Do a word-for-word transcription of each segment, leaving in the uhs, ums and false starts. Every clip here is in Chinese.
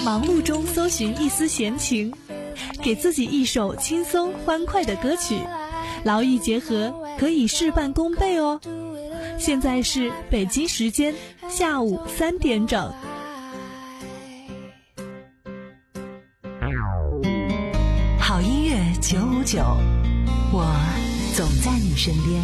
忙碌中搜寻一丝闲情，给自己一首轻松欢快的歌曲，劳逸结合，可以事半功倍哦。现在是北京时间下午三点整。 好音乐九五九，我总在你身边。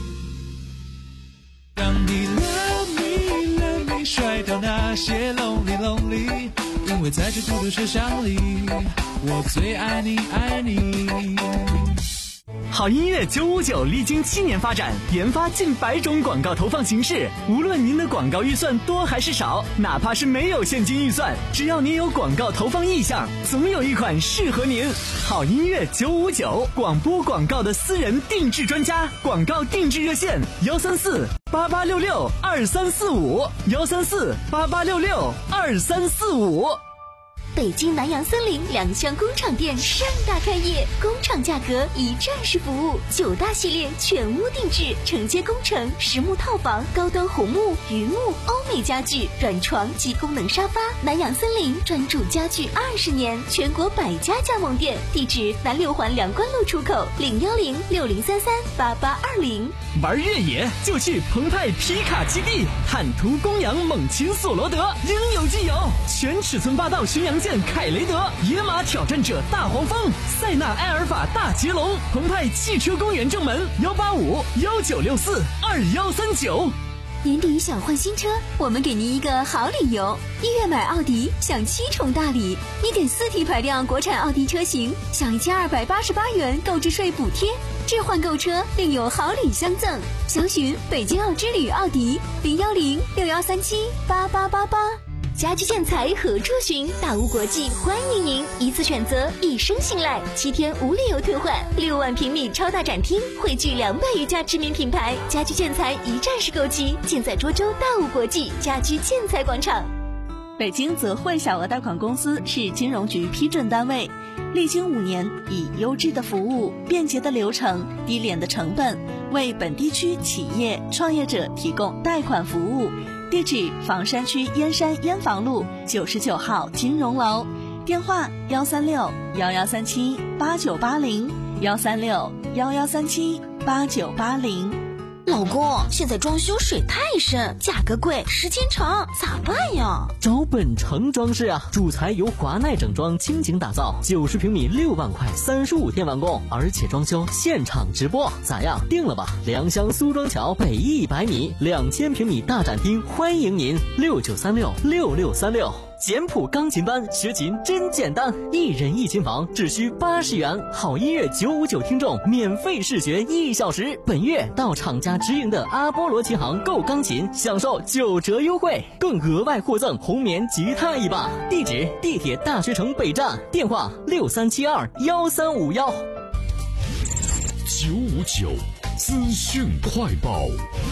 让你 love me love me 甩掉那些 lonely lonely， 因为在这孤独车厢里，我最爱你爱你。 好音乐九五九历经七年发展，研发近百种广告投放形式。无论您的广告预算多还是少，哪怕是没有现金预算，只要您有广告投放意向，总有一款适合您。好音乐九五九，广播广告的私人定制专家，广告定制热线幺三四八八六六二三四五幺三四八八六六二三四五。 北京南洋森林两厢工厂店盛大开业，工厂价格一站式服务，九大系列全屋定制，承接工程、实木套房、高端红木、榆木、欧美家具、软床及功能沙发。南洋森林专注家具二十年，全国百家加盟店，地址南六环梁关路出口，零幺零六零三三八八二零。 玩越野就去澎湃皮卡基地，坦途公羊猛禽索罗德，应有尽有。全尺寸霸道巡洋舰凯雷德，野马挑战者大黄蜂，塞纳埃尔法大捷龙。澎湃汽车公园正门幺八五幺九六四二幺三九。 年底想换新车，我们给您一个好理由。一月买奥迪享七重大礼，一点四 T 排量国产奥迪车型享一千二百八十八元购置税补贴，置换购车另有好礼相赠。详询北京奥之旅奥迪零幺零六幺三七八八八八。家居建材何处寻？大屋国际欢迎您，一次选择，一生信赖，七天无理由退换，六万平米超大展厅，汇聚两百余家知名品牌，家居建材一站式购齐，尽在涿州大屋国际家居建材广场。 北京泽汇小额贷款公司是金融局批准单位，历经五年，以优质的服务、便捷的流程、低廉的成本，为本地区企业创业者提供贷款服务。地址：房山区燕山燕房路九十九号金融楼，电话：幺三六幺幺三七八九八零幺三六幺幺三七八九八零。 老公，现在装修水太深，价格贵，时间长，咋办呀？ 找本城装饰啊，主材由华奈整装倾情打造，九十平米六万块，三十五天完工，而且装修现场直播，咋样？定了吧？良乡苏庄桥北一百米，两千平米大展厅，欢迎您，六九三六六六三六。简谱钢琴班学琴真简单，一人一琴房只需八十元，好音乐九五九听众免费试学一小时。本月到厂家直营的阿波罗琴行购钢琴，享受九折优惠，更额外获赠红棉吉他一把。地址：地铁大学城北站，电话六三七二幺三五幺。 九五九资讯快报。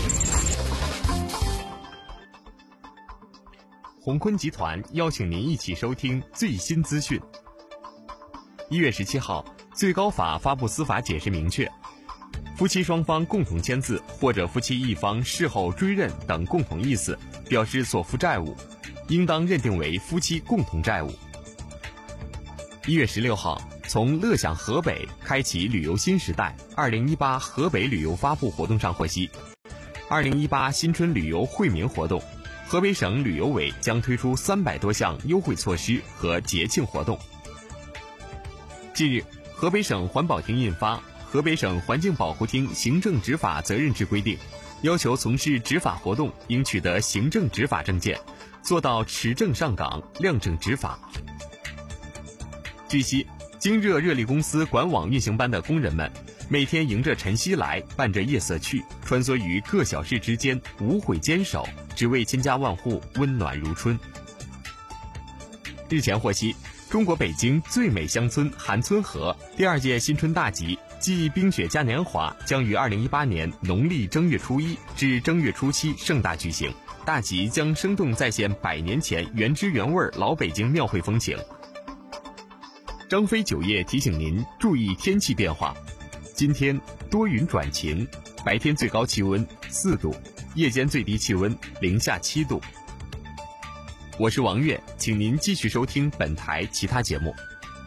鸿坤集团邀请您一起收听最新资讯。一月十七号，最高法发布司法解释，明确，夫妻双方共同签字或者夫妻一方事后追认等共同意思，表示所负债务，应当认定为夫妻共同债务。一月十六号，从乐享河北开启旅游新时代二零一八河北旅游发布活动上获悉，二零一八新春旅游惠民活动，河北省旅游委将推出三百多项优惠措施和节庆活动。近日，河北省环保厅印发《河北省环境保护厅行政执法责任制规定》，要求从事执法活动应取得行政执法证件，做到持证上岗、亮证执法。据悉，京热热力公司管网运行班的工人们每天迎着晨曦来，伴着夜色去，穿梭于各小市之间，无悔坚守，只为千家万户温暖如春。日前获悉，中国北京最美乡村韩村河第二届新春大集暨冰雪嘉年华将于二零一八年农历正月初一至正月初七盛大举行。大集将生动再现百年前原汁原味老北京庙会风情。张飞酒业提醒您注意天气变化，今天多云转晴，白天最高气温四度，夜间最低气温零下七度。 我是王悦，请您继续收听本台其他节目。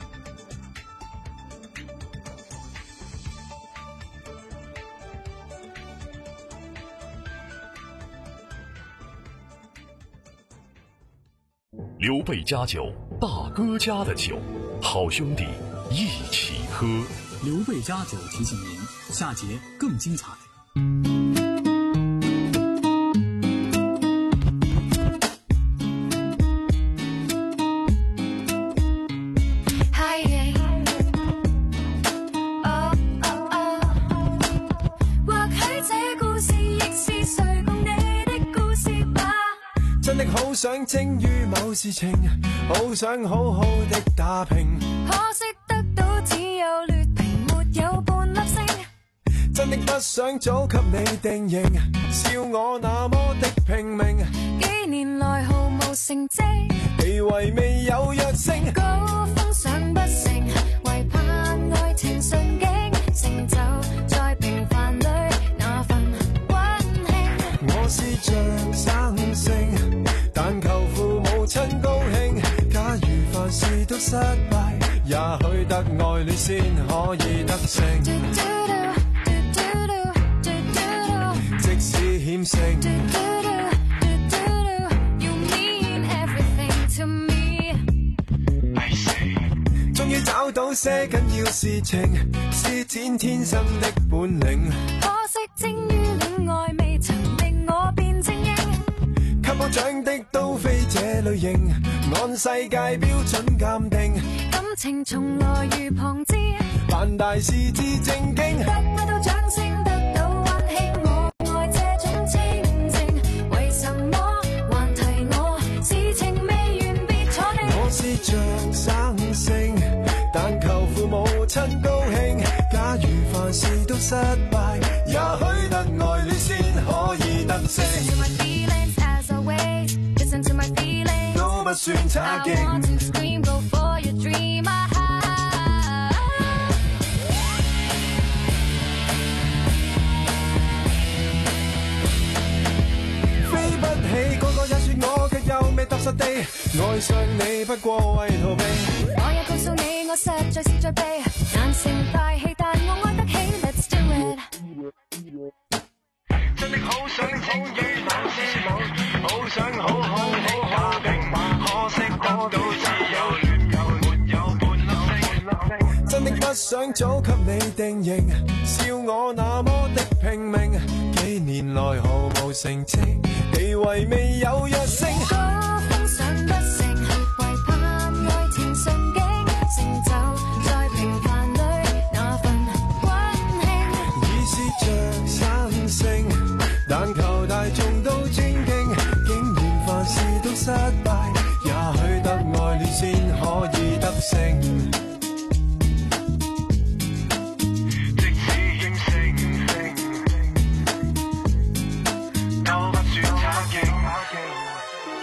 刘备家酒，大哥家的酒，好兄弟一起喝。 刘备家酒提醒您，下节更精彩。 好想精於某事情，好想好好的打拼， 可惜得到只有劣評，沒有半粒星。 真的不想早給你定型，笑我那麼的拼命， 幾年來毫無成績， 地位未有躍升， 高峰上不成，唯怕愛情順境，成就在平凡裏那份溫馨。 我是像生性，但求父母親高興，假如凡事都失敗，也許得愛戀先可以得勝。即使險勝，終於找到些緊要事情，施展天生的本領。 可惜精於戀愛，未曾令我變精英。 給我獎的都非這類型，按世界標準鑑定， 感情從來如旁支， 辦大事至正經， 得不到掌聲，得到溫馨，我愛這種清靜，為什麼還提我？事情未完別坐定。 我是像生性，但求父母親高興，假如凡事都失敗，也許得愛戀先可以得勝。 Listen to my feelings, 都不算差勁。 I want to scream, go for your dream. 飛不起，個個也說我卻又未踏實地愛上你，不過為逃避。 我也告訴你，我實在是在避，難成大氣，但我愛得起。Let's do it。 真的好想好於某事某，好想好好的打拼，可惜得到只有戀友，沒有半粒星。真的不想早給你定型，笑我那麼的拼命，幾年來毫無成績，地位未有躍升， 高峰上不成，唯怕愛情順境，成就在平凡裏那份溫馨。 已是像生性，但求大眾都尊敬，竟然凡事都失敗，也許得愛戀先可以得勝。即使險勝，都不算差勁。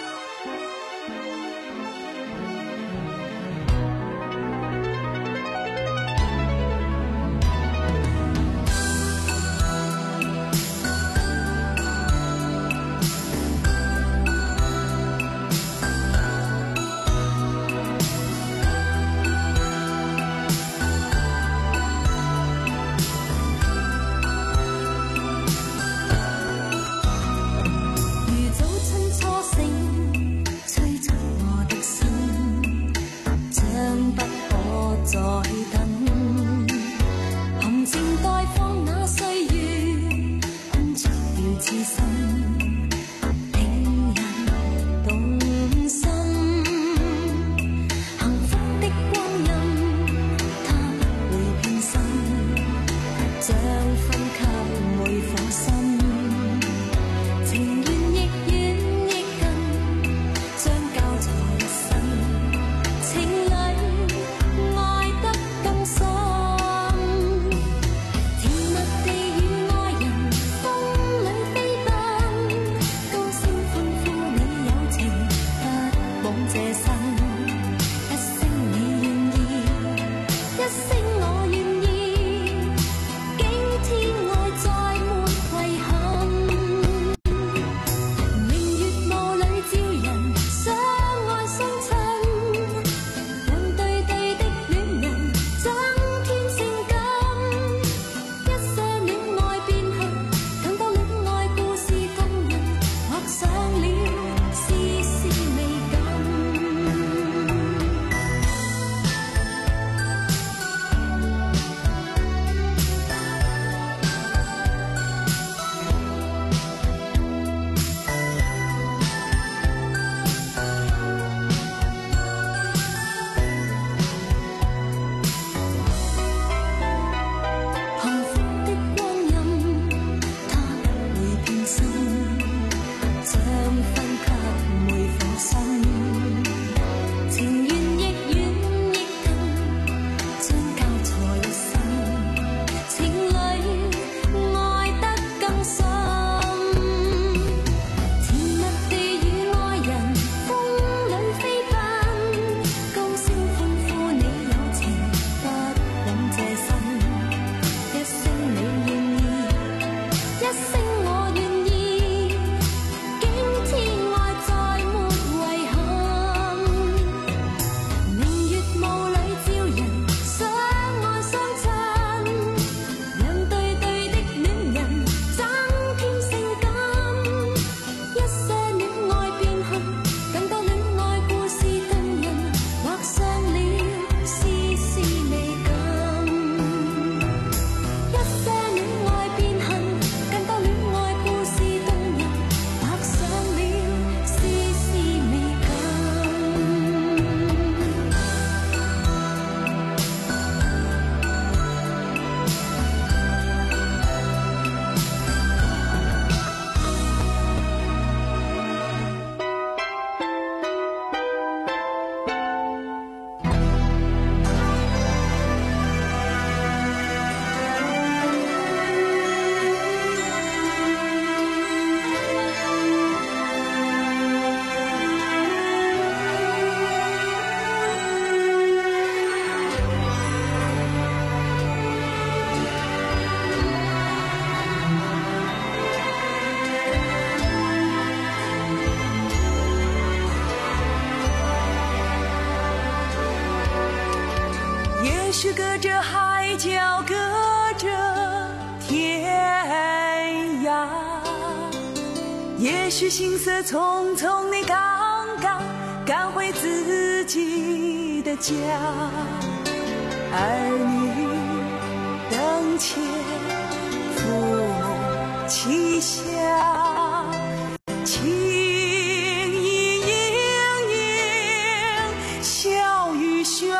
许行色匆匆，你刚刚赶回自己的家，儿女灯前，父母膝下，情意盈盈，笑语喧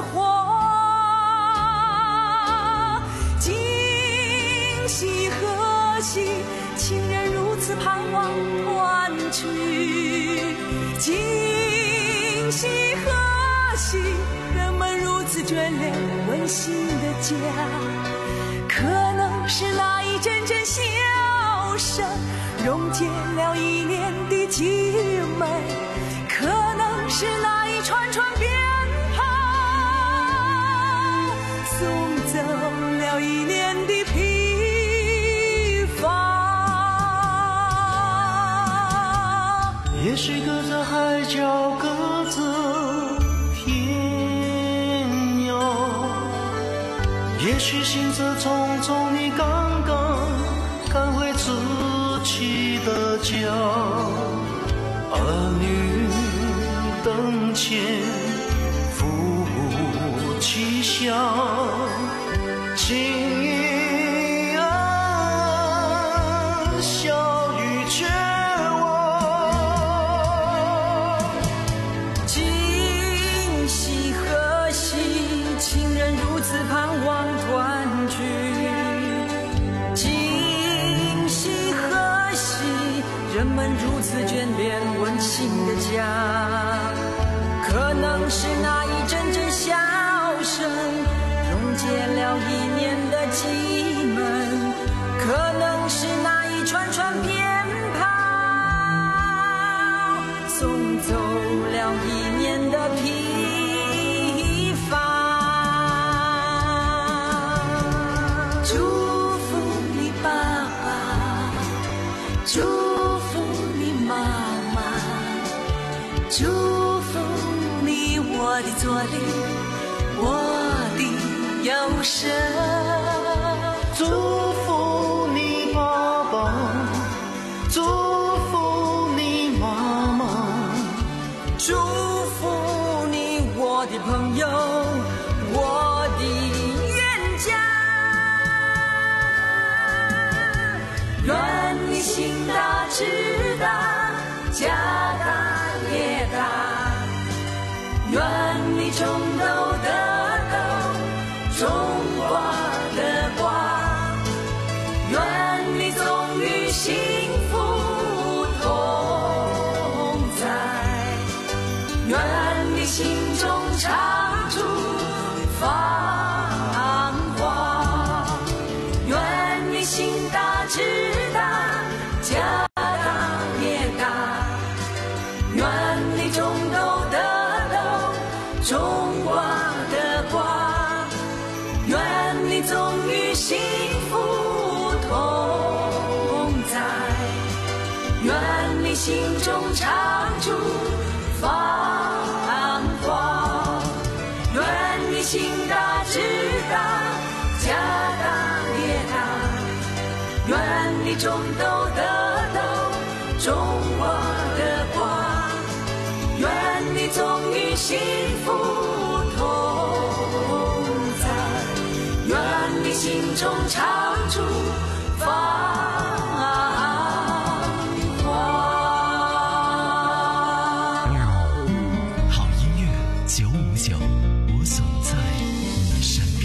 哗，今夕何夕，情人如此盼望团聚，今夕何夕，人们如此眷恋温馨的家，可能是那一阵阵笑声溶解了一年的寂闷，可能是那一串串鞭炮送走了一年的疲乏。 也许隔着海角，隔着天涯，也许行色匆匆，你刚刚赶回自己的家，儿女灯前，父母膝下，情意啊，笑语绝望， 今夕何夕，情人如此盼望团聚，今夕何夕，人们如此眷恋温馨的家，可能是那一阵阵笑声溶解了一年的寂闷，可能是那一串串鞭炮送走了一年的疲乏。祝福你爸爸，祝福你妈妈，祝福你我的左邻，我的右舍， 祝福你爸爸，祝福你妈妈， 祝福你我的朋友，我的冤家，愿你心大志大，家大业大，愿你种豆得豆，种瓜得瓜，愿你总与幸福同在，愿你心中常驻繁华，愿你心大志大，家大业大，愿你种豆得豆，种瓜得瓜，愿你总与幸福同在，愿你心中常驻繁华，愿你心大志大，家大业大，愿你种豆得豆，种瓜得瓜，愿你总与幸福同在，愿你心中常驻繁华。 好音乐九五九，我总在你身边。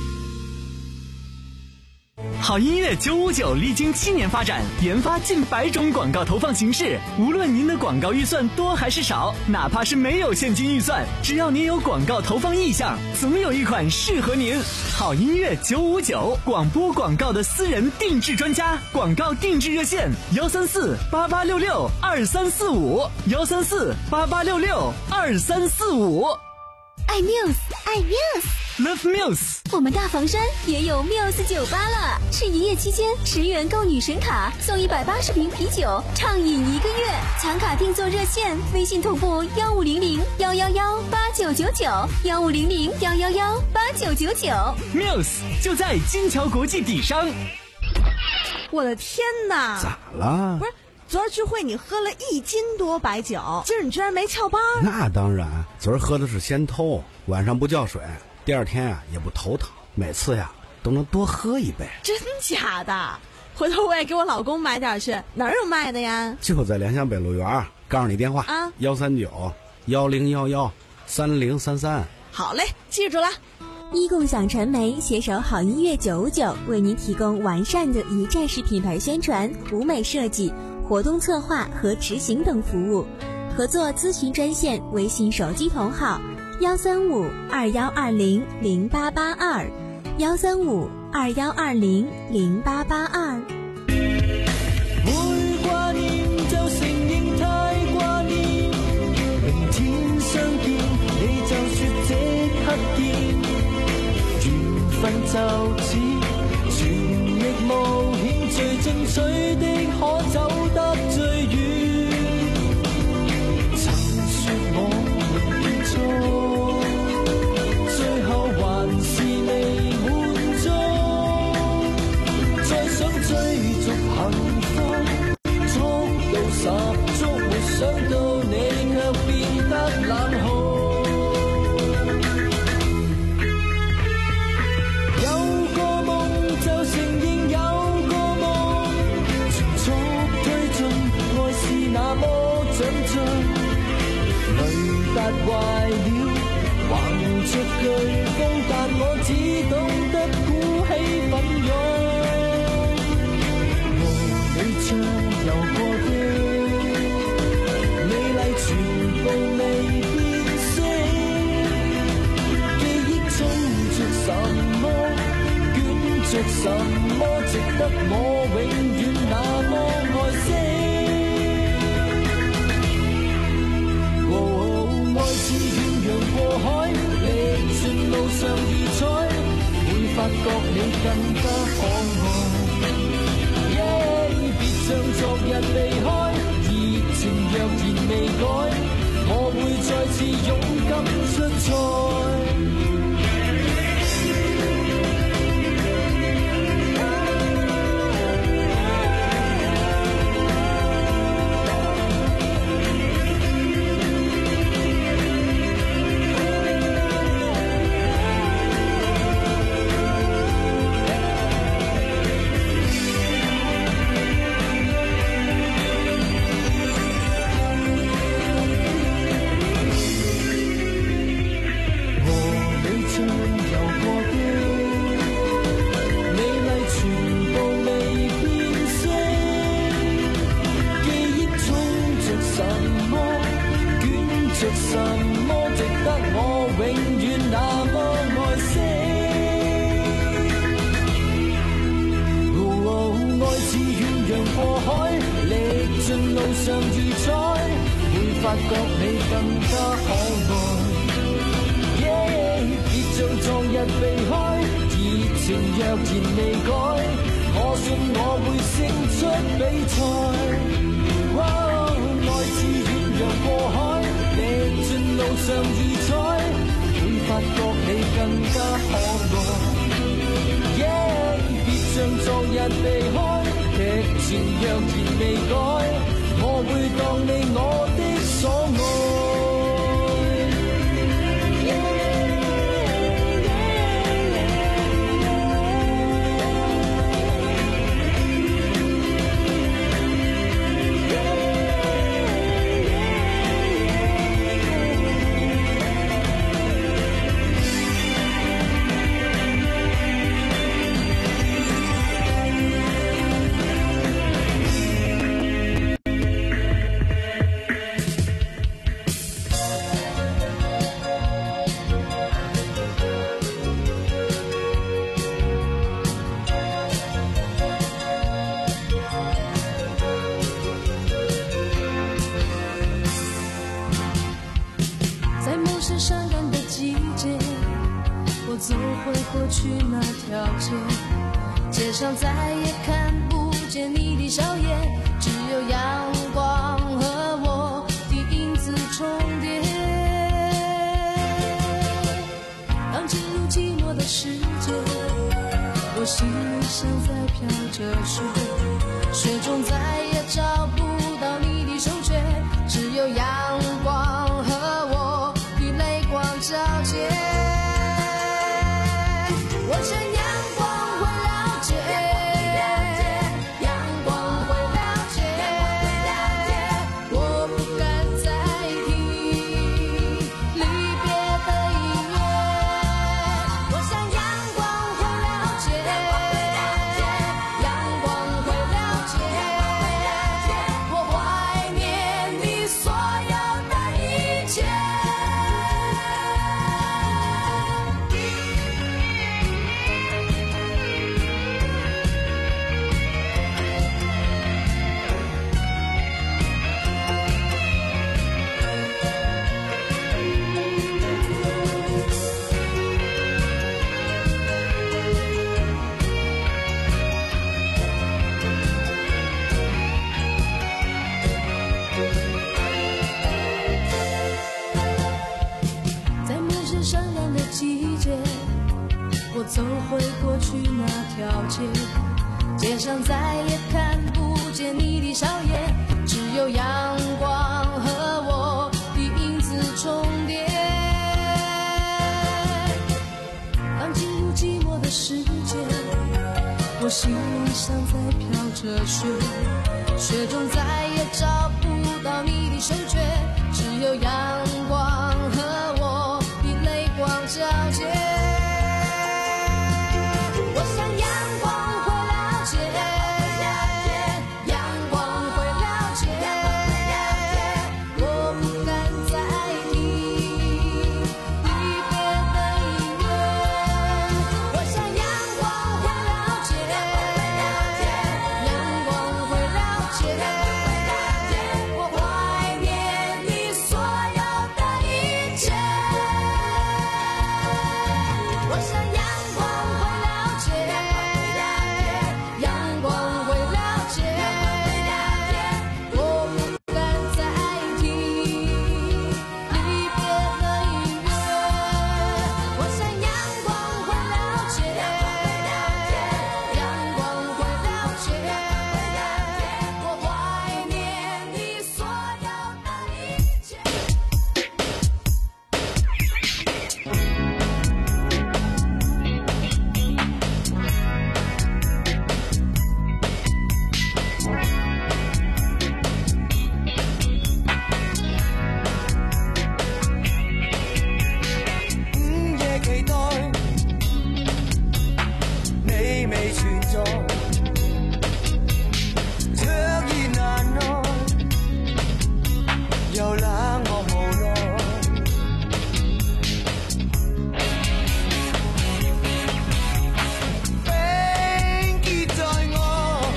好音乐九五九历经七年发展，研发近百种广告投放形式。无论您的广告预算多还是少，哪怕是没有现金预算，只要您有广告投放意向，总有一款适合您。好音乐九五九，广播广告的私人定制专家，广告定制热线：幺三四八八六六二三四五，幺三四八八六六二三四五。 爱 Muse， 爱 Muse。Love Muse， 我们大房山也有 Muse 酒吧了，是一夜期间十元购女神卡送一百八十瓶啤酒，畅饮一个月。抢卡订座热线：微信同步幺五零零幺幺幺八九九九，幺五零零幺幺幺八九九九。 Muse 就在金桥国际底商。 我的天哪！ 咋了？ 不是。 昨儿聚会你喝了一斤多白酒，今儿你居然没翘班？ 那当然，昨儿喝的是仙偷，晚上不叫水，第二天啊也不头疼，每次呀都能多喝一杯。 真假的？回头我也给我老公买点去，哪儿有卖的呀？ 就在联想北路园，告诉你电话啊， 幺三九幺零幺幺三零三三。 好嘞，记住了。 一共享传媒携手好音乐九五九，为您提供完善的一站式品牌宣传、舞美设计、活动策划和执行等服务。合作咨询专线：微信手机同号幺三五二幺二零零八八二，幺三五二幺二零零八八二。 會掛念就承認太掛念，明天相見你就說即刻見，緣分就此全力冒險，最精彩的可走得最遠。曾說我們結束，最後還是未滿足，再想追逐幸福，速度十足，沒想到你卻變得冷酷。達壞了，橫着颶風，但我只懂得鼓起奮勇。和你暢遊過的美麗全部未變色，記憶中着什麼，捲着什麼，值得我永遠那麼愛惜。愛似遠洋過海，歷盡路上異彩，會發覺你更加可愛。Yeah, 別像昨日離開，熱情若然未改，我會再次勇敢出賽。發覺你更加可愛， yeah, 別像昨日避開，熱情若然未改，我信我會勝出比賽。哦、愛似遠洋過海，歷盡路上異彩，會發覺你更加可愛。Yeah, 別像昨日避開，劇情若然未改，我會當你我的所愛。 走回过去那条街，街上再也看不见你的笑颜，只有阳光和我的影子重叠。当进入寂寞的世界，我心里像在飘着雪，雪中再也找不有阳光和我的泪光交接。我想阳光会了解，阳光会了解，我不敢再听离别的音乐。我想阳光会了解，阳光会了解，我怀念你所有的一切。在某些闪亮的季节，我走回过去那条街，街上再也看不见你的笑颜，只有阳光和我的影子重叠。当进入寂寞的世界，我心里像在飘着雪，雪中再也找不到你的手诀，只有阳光和我的泪光交接。我想阳光会了解，阳光会了解，我不敢再听离别的音乐。我想阳光会了解，阳光会了解，我怀念你所有的一切。我想阳光会了解，阳光会了解，我不敢再听离别的音乐。我想阳光会了解，阳光会了解，我怀念你所有的一切。 午夜期待你未存在，灼熱難耐，又冷漠無奈。冰結在我，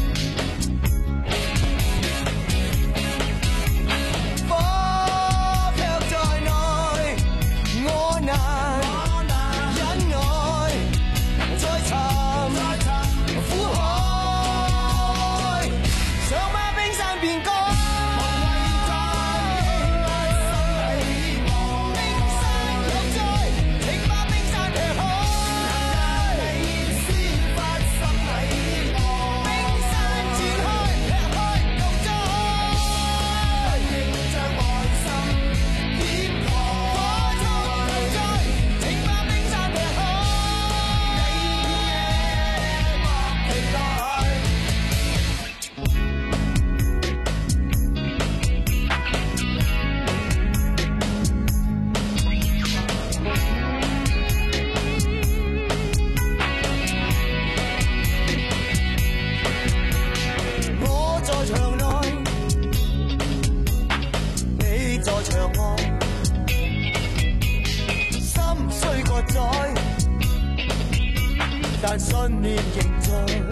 火卻在內，我難忍耐，再尋苦海，想把冰山變乾。我在場內，你在場外，心雖割宰，但信念仍在。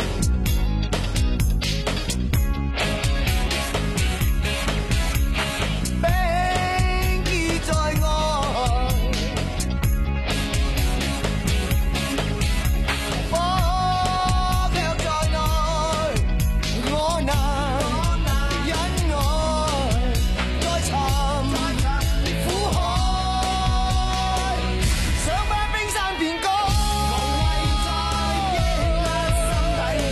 冰結在外，火卻在內，我難忍耐，再尋苦海，想把冰山變乾。無謂再抑壓心底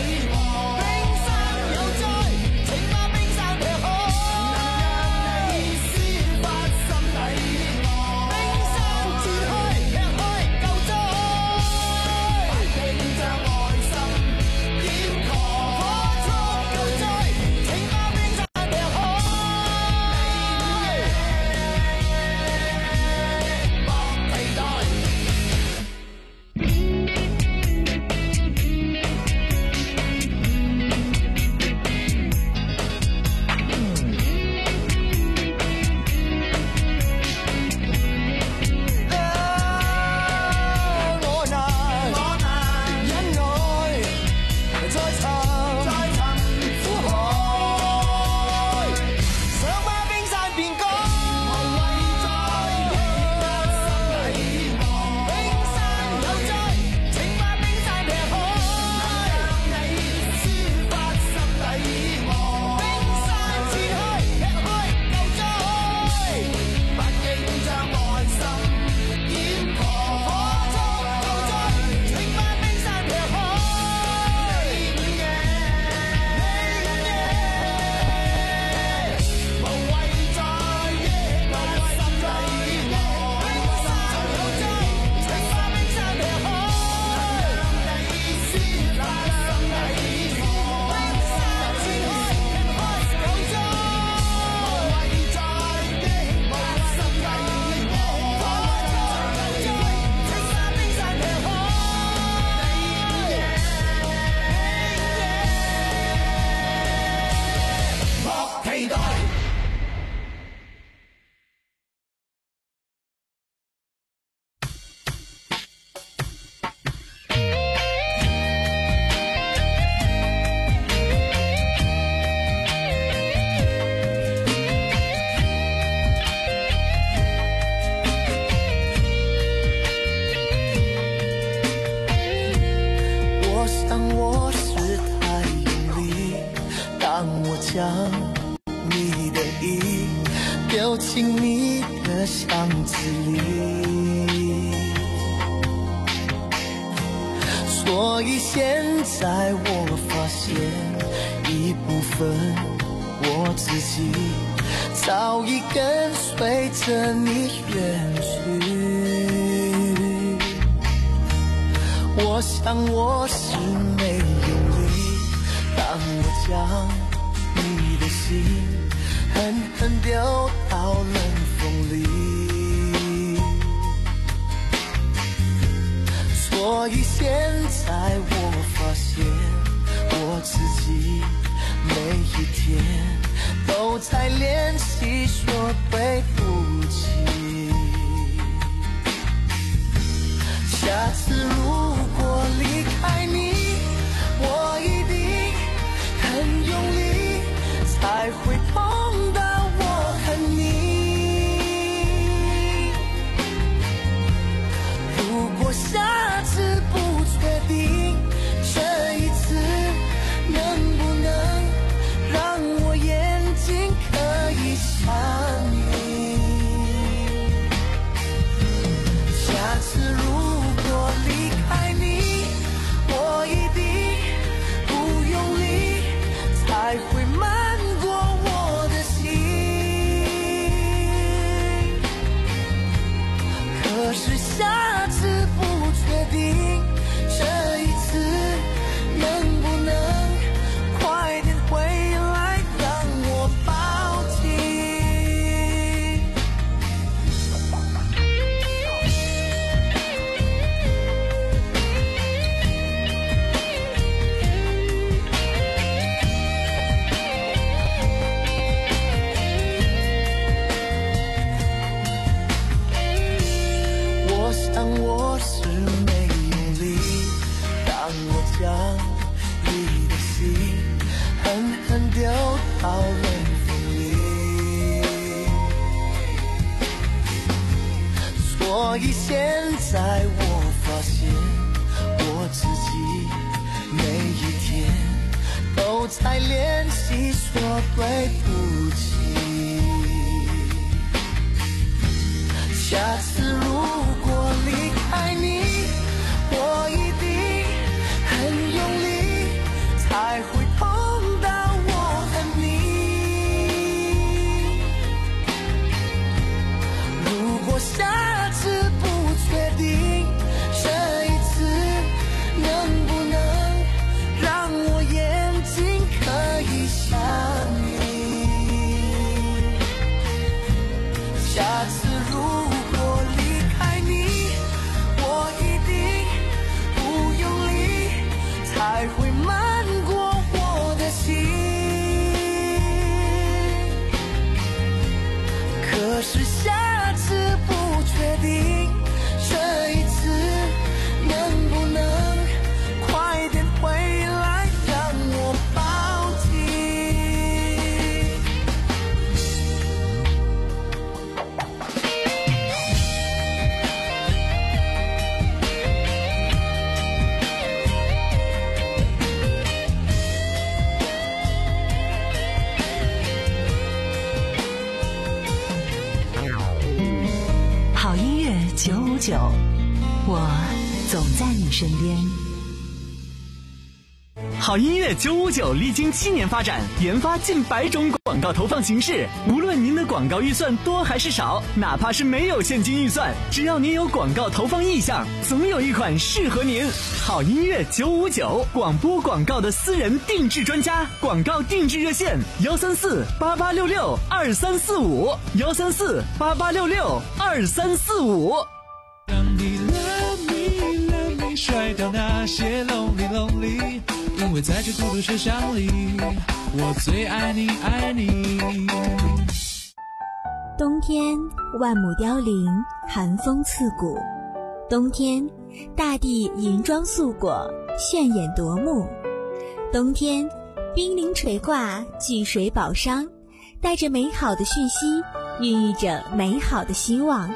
丢进你的箱子里。所以现在我发现一部分我自己早已跟随着你远去。我想我是没用力，当我将你的心狠狠丢到冷风里。所以现在我发现我自己每一天都在练习说对不起。下次如果离开你，我一定很用力，才会碰到我和你。如果下次不确定，这一次能不能让我眼睛可以想你。下次如果离开你，我一定不用力，才会慢过我的心。可是下次不确定，这一次能不能快点回来让我抱紧。我想我是没用力，当我将你的心狠狠丢到冷风里。所以现在我发现我自己每一天都在练习说对不起。下次如果离开你，我一定很用力，才会碰到我和你。如果下次不确定，这一次能不能让我眼睛可以想你。下次如果离开你，我一定不用力，才会慢过我的心。可是下次不确定，这一次能不能快点回来让我抱紧。 好音乐九五九，我总在你身边。 好音乐九五九历经七年发展，研发近百种广告投放形式。无论您的广告预算多还是少，哪怕是没有现金预算，只要您有广告投放意向，总有一款适合您。好音乐九五九，广播广告的私人定制专家，广告定制热线：幺三四八八六六二三四五，幺三四八八六六二三四五。 让你 love me love me 甩掉那些 lonely lonely， 因为在这孤独车厢里，我最爱你爱你。 冬天万亩凋零，寒风刺骨。冬天大地银装素裹，炫眼夺目。冬天冰凌垂挂，巨水宝商，带着美好的讯息，孕育着美好的希望。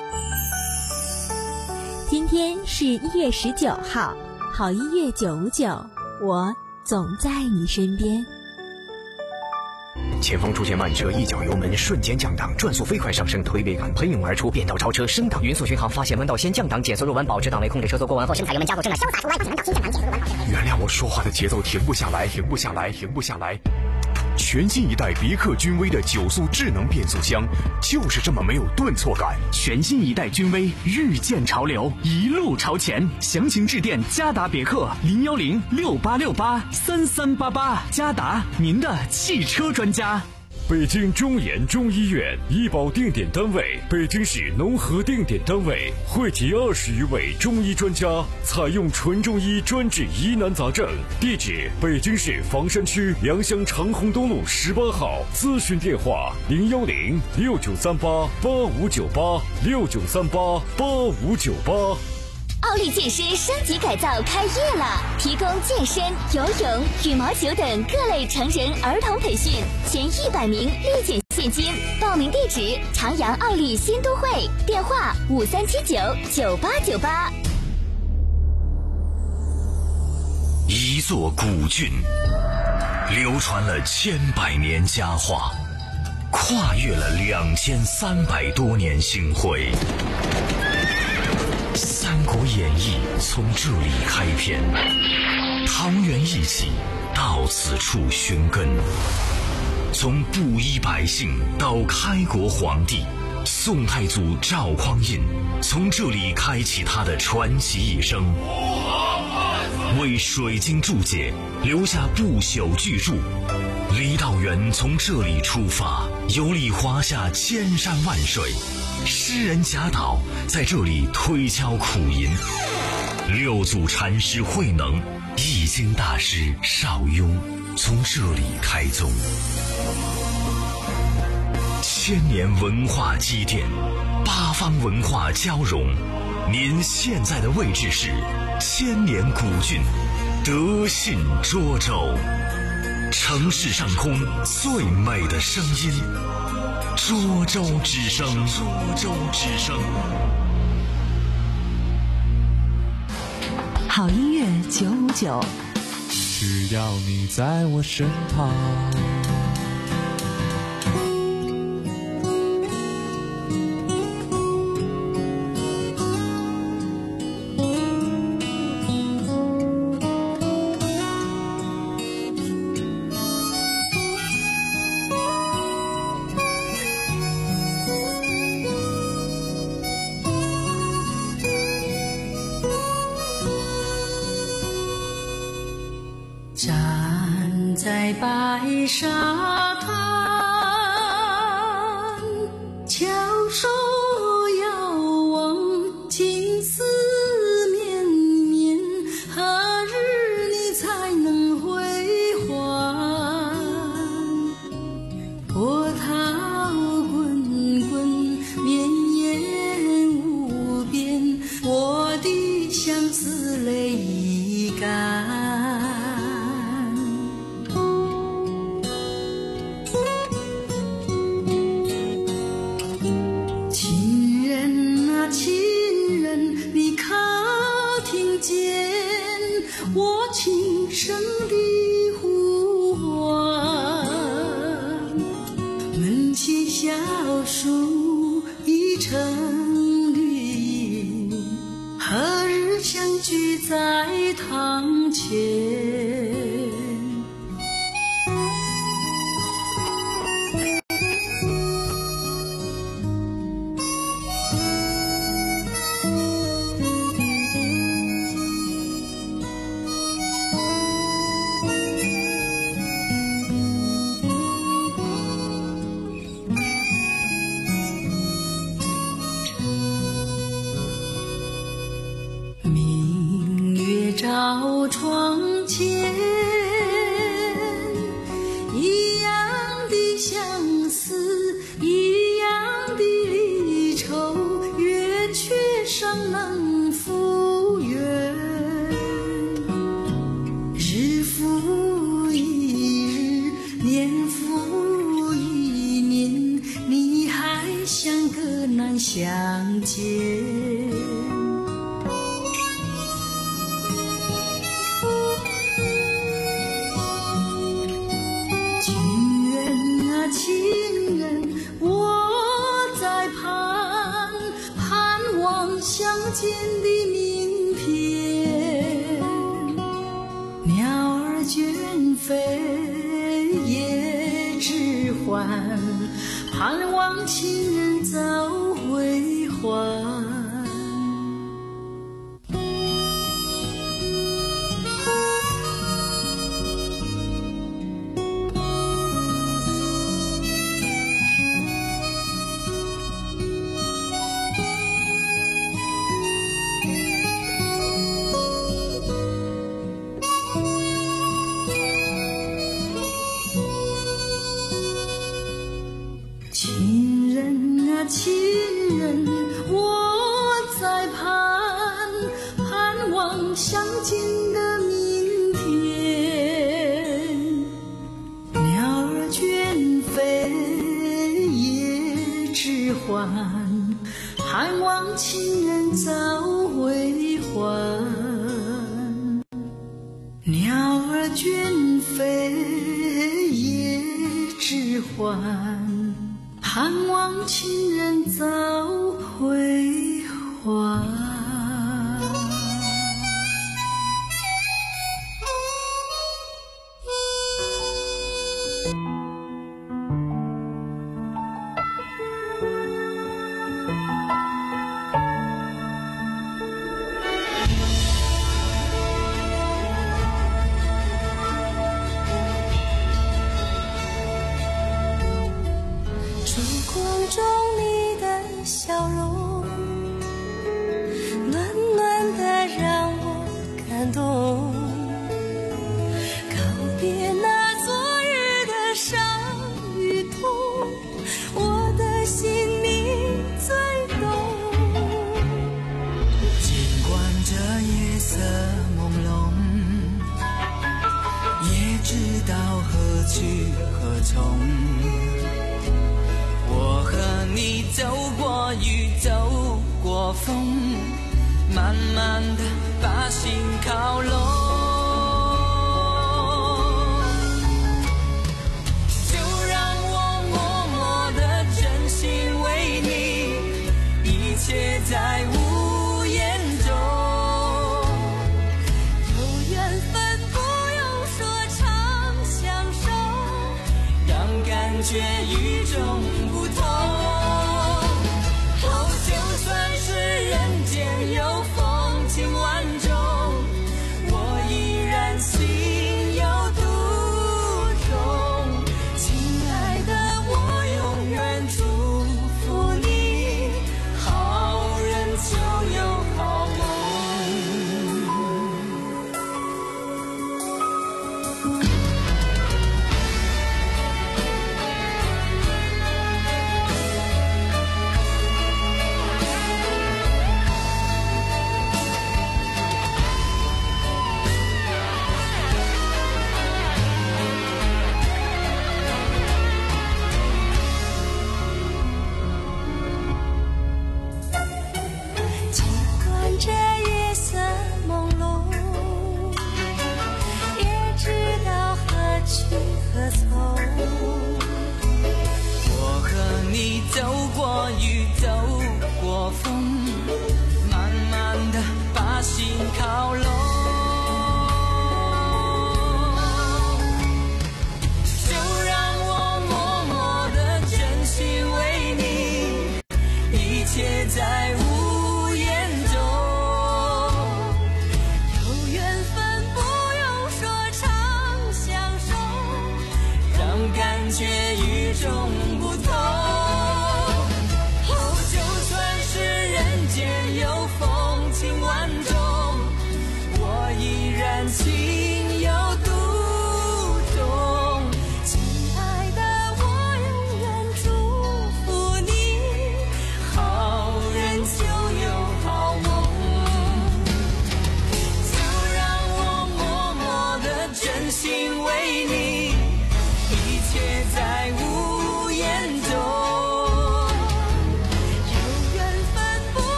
今天是一月十九号，好音乐九五九，我总在你身边。 前方出现慢车，一脚油门瞬间降档，转速飞快上升，推背感喷涌而出，变道超车升档，匀速巡航，发现弯道先降档，减速入弯，保持档位，控制车速过弯后，深踩油门加速，正的潇洒出弯，发现弯道先降档，减速入弯，保持档位。 原谅我说话的节奏停不下来，停不下来，停不下来。全新一代别克君威的九速智能变速箱，就是这么没有顿挫感。 全新一代君威，遇见潮流，一路朝前。详情致电嘉达别克零幺零六八六八三三八八，嘉达，您的汽车专家。 北京中研中医院医保定点单位，北京市农合定点单位，汇集二十余位中医专家，采用纯中医专治疑难杂症。地址：北京市房山区良乡长虹东路十八号。咨询电话：零幺零六九三八八五九八六九三八八五九八。 奥利健身升级改造开业了，提供健身、游泳、羽毛球等各类成人、儿童培训，前一百名立减现金。报名地址：长阳奥利新都会，电话五三七九九八九八。 一座古郡，流传了千百年佳话，跨越了两千三百多年星辉。《三国演义》从这里开篇，桃园义气到此处寻根。从布衣百姓到开国皇帝，宋太祖赵匡胤从这里开启他的传奇一生，为水晶注解留下不朽巨著。郦道元从这里出发，游历华夏千山万水。诗人贾岛在这里推敲苦吟，六祖禅师慧能、易经大师邵雍从这里开宗。千年文化积淀，八方文化交融。您现在的位置是千年古郡德信涿州，城市上空最美的声音。涿州之声，涿州之声。 好音乐九五九， 只要你在我身旁。 站在白沙滩，翘首遥望，金丝绵绵，何日你才能归还？波涛滚滚，绵延无边，我的相思泪已干。我轻声的呼唤，门前小树已成绿荫，何日相聚在堂前？照窗前，一样的相思，一样的离愁，月缺尚能复圆。日复一日，年复一年，你还像个难相见。情人啊见的明天。鸟儿倦飞也只还，盼望情人早归还。情人啊情人，我在盼，盼望相见的明天。鸟儿倦飞也只还，盼望情人早归还。鸟儿倦飞也只还，盼望情人早归还。烛光中你的笑容，暖暖的让我感动。告别那昨日的伤与痛，我的心你最懂。 尽管这夜色朦胧，也知道何去何从。我和你走过雨，走过风，慢慢地把心靠拢。就让我默默地真心为你，一切在无言中。 有缘分不用说长相守， 让感觉与众不同。哦，就算是人间有风情万种，我依然心有独钟。 亲爱的，我永远祝福你， 好人就有好梦。 尽管这夜色朦胧，也知道何去何从。 我和你走过雨，走过风，慢慢地把心靠拢。就让我默默地真心为你，一切在无言中。 有缘分不用说长相守， 让感觉与众不同。哦，就算是人间有风情万种，我依然心有独钟。 亲爱的，我永远祝福你， 好人就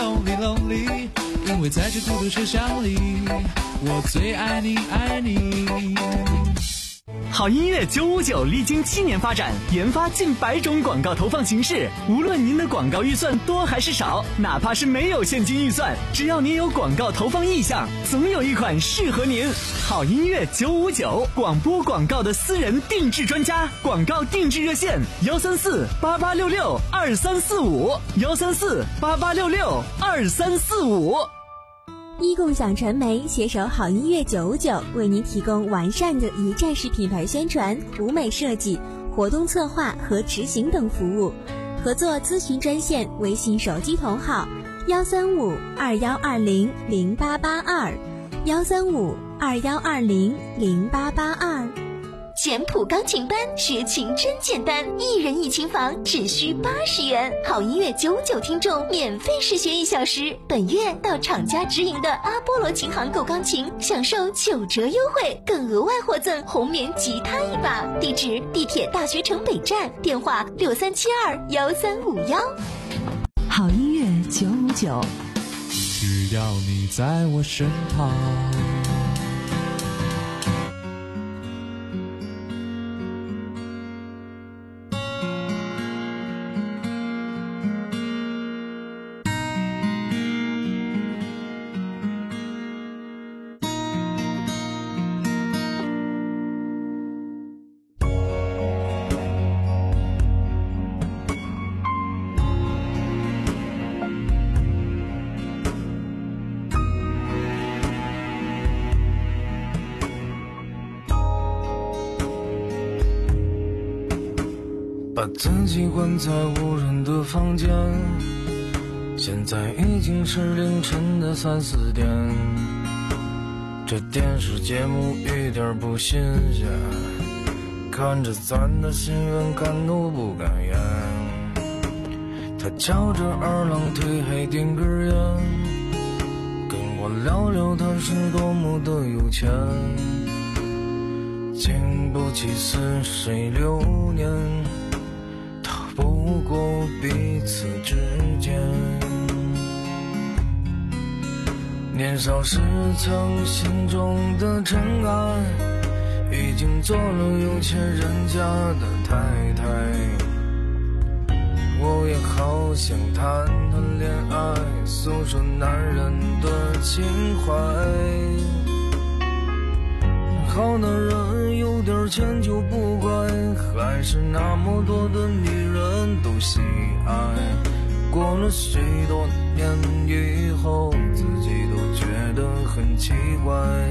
lonely lonely， 因为在这孤独车厢里，我最爱你爱你。 好音乐九五九历经七年发展，研发近百种广告投放形式。无论您的广告预算多还是少，哪怕是没有现金预算，只要您有广告投放意向，总有一款适合您。好音乐九五九，广播广告的私人定制专家，广告定制热线：幺三四八八六六二三四五，幺三四八八六六二三四五。 一共享传媒携手好音乐九五九，为您提供完善的一站式品牌宣传、舞美设计、活动策划和执行等服务。合作咨询专线：微信手机同号幺三五二幺二零零八八二，幺三五二幺二零零八八二。 简谱钢琴班学琴真简单，一人一琴房只需八十元，好音乐九五九听众免费试学一小时。本月到厂家直营的阿波罗琴行购钢琴，享受九折优惠，更额外获赠红棉吉他一把。地址：地铁大学城北站，电话六三七二幺三五幺。 好音乐九五九， 只要你在我身旁。 把自己关在无人的房间，现在已经是凌晨的三四点，这电视节目一点不新鲜，看着咱的新闻敢怒不敢言。他翘着二郎腿还点根烟，跟我聊聊他是多么的有钱，经不起似水流年，不过彼此之间。年少时曾心中的尘埃，已经做了有钱人家的太太。我也好想谈谈恋爱，诉说男人的情怀。好男人有点钱就不乖，还是那么多的女人都喜爱。过了许多年以后，自己都觉得很奇怪。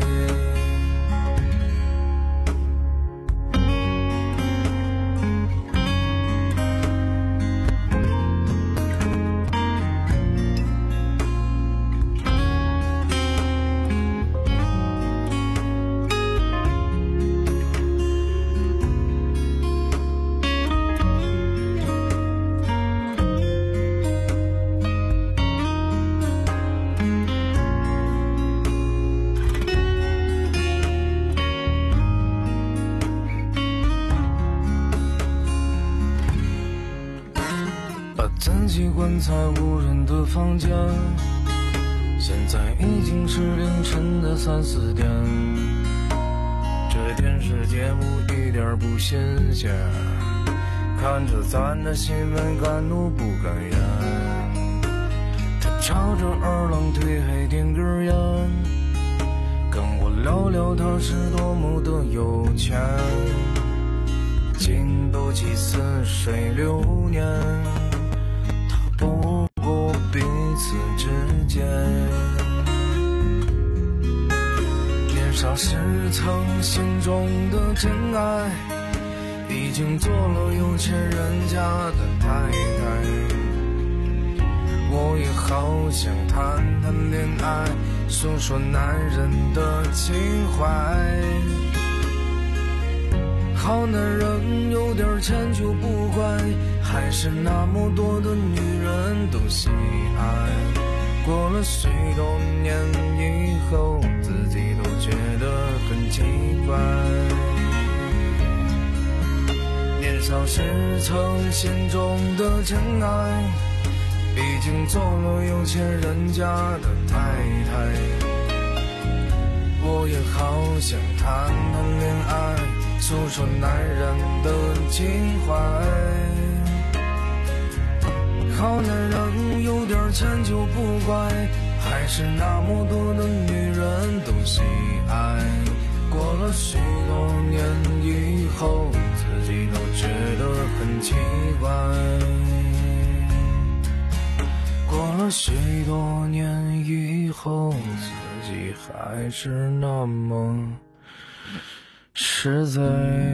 自己关在无人的房间，现在已经是凌晨的三四点，这电视节目一点不新鲜，看着咱的新闻敢怒不敢言。他翘着二郎腿还点根烟，跟我聊聊他是多么的有钱，经不起似水流年，不过彼此之间。年少时曾心中的真爱，已经做了有钱人家的太太。我也好想谈谈恋爱，诉说男人的情怀。好男人有点钱就不乖，还是那么多的女人都喜爱。过了许多年以后，自己都觉得很奇怪。年少时曾心中的真爱， 毕竟做了有钱人家的太太。我也好想谈谈恋爱，诉说男人的情怀。好男人有点钱就不乖，还是那么多的女人都喜爱。过了许多年以后，自己都觉得很奇怪。过了许多年以后，自己还是那么实在。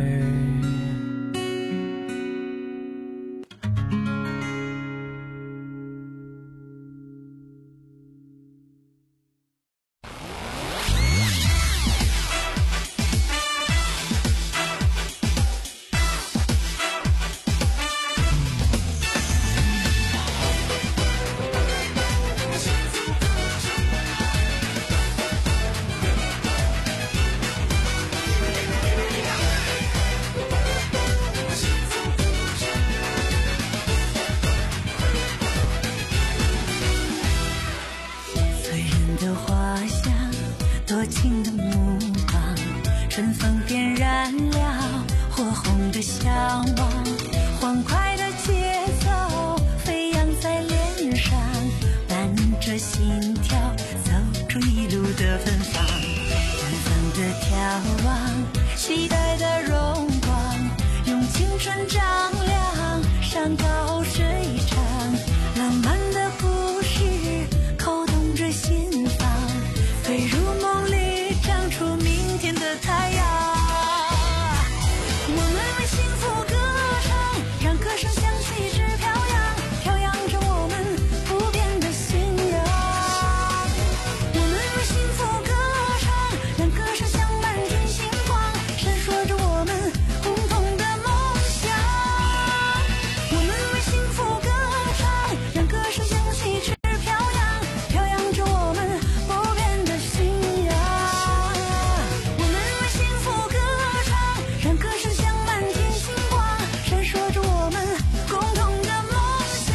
多情的目光，春风点燃了火红的向往，欢快的节奏飞扬在脸上，伴着心跳走出一路的芬芳。远方的眺望，期待的荣光，用青春丈量山高水长，浪漫的故事扣动着心房，飞入梦里长出明天的太阳。我们为幸福歌唱，让歌声响起直飘扬，飘扬着我们不变的信仰。我们为幸福歌唱，让歌声像满天星光，闪烁着我们共同的梦想。我们为幸福歌唱，让歌声响起直飘扬，飘扬着我们不变的信仰。我们为幸福歌唱，让歌声像满天星光，闪烁着我们共同的梦想。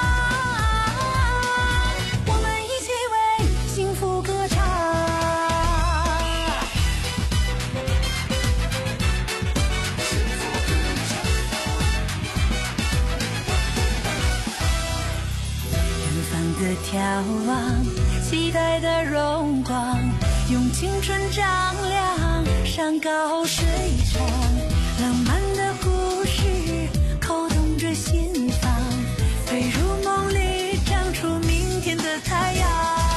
我们一起为幸福歌唱。远方的眺望，期待的荣光，用青春丈量山高水长，浪漫的故事扣动着心房，飞入梦里长出明天的太阳。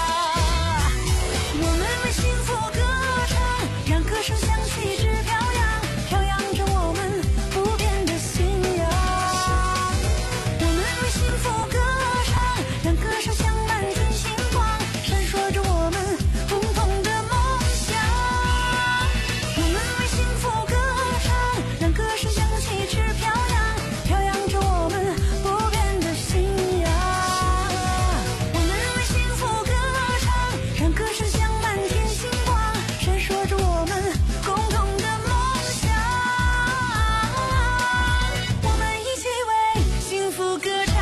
我们为幸福歌唱，让歌声响起直飘扬，飘扬着我们不变的信仰。我们为幸福歌唱，让歌声像满天星光，闪烁着我们共同的梦想。我们为幸福歌唱，让歌声响起直飘扬，飘扬着我们不变的信仰。我们为幸福歌唱，让歌声像满天星光，闪烁着我们共同的梦想。我们一起为幸福歌唱。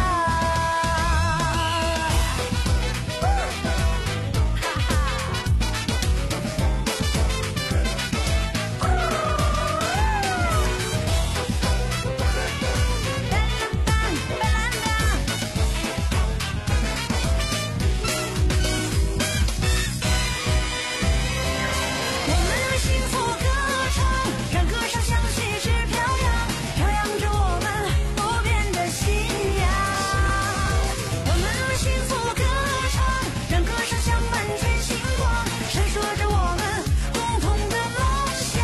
我们为幸福歌唱，让歌声响起直飘扬，飘扬着我们不变的信仰。我们为幸福歌唱，让歌声像满天星光，闪烁着我们共同的梦想。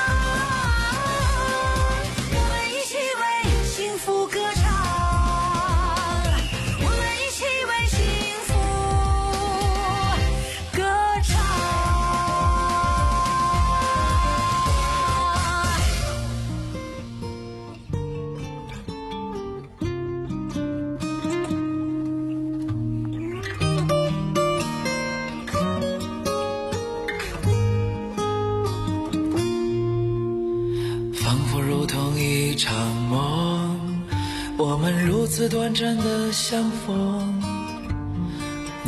我们一起为幸福歌唱，我们一起为幸福歌唱。 仿佛如同一场梦，我们如此短暂的相逢。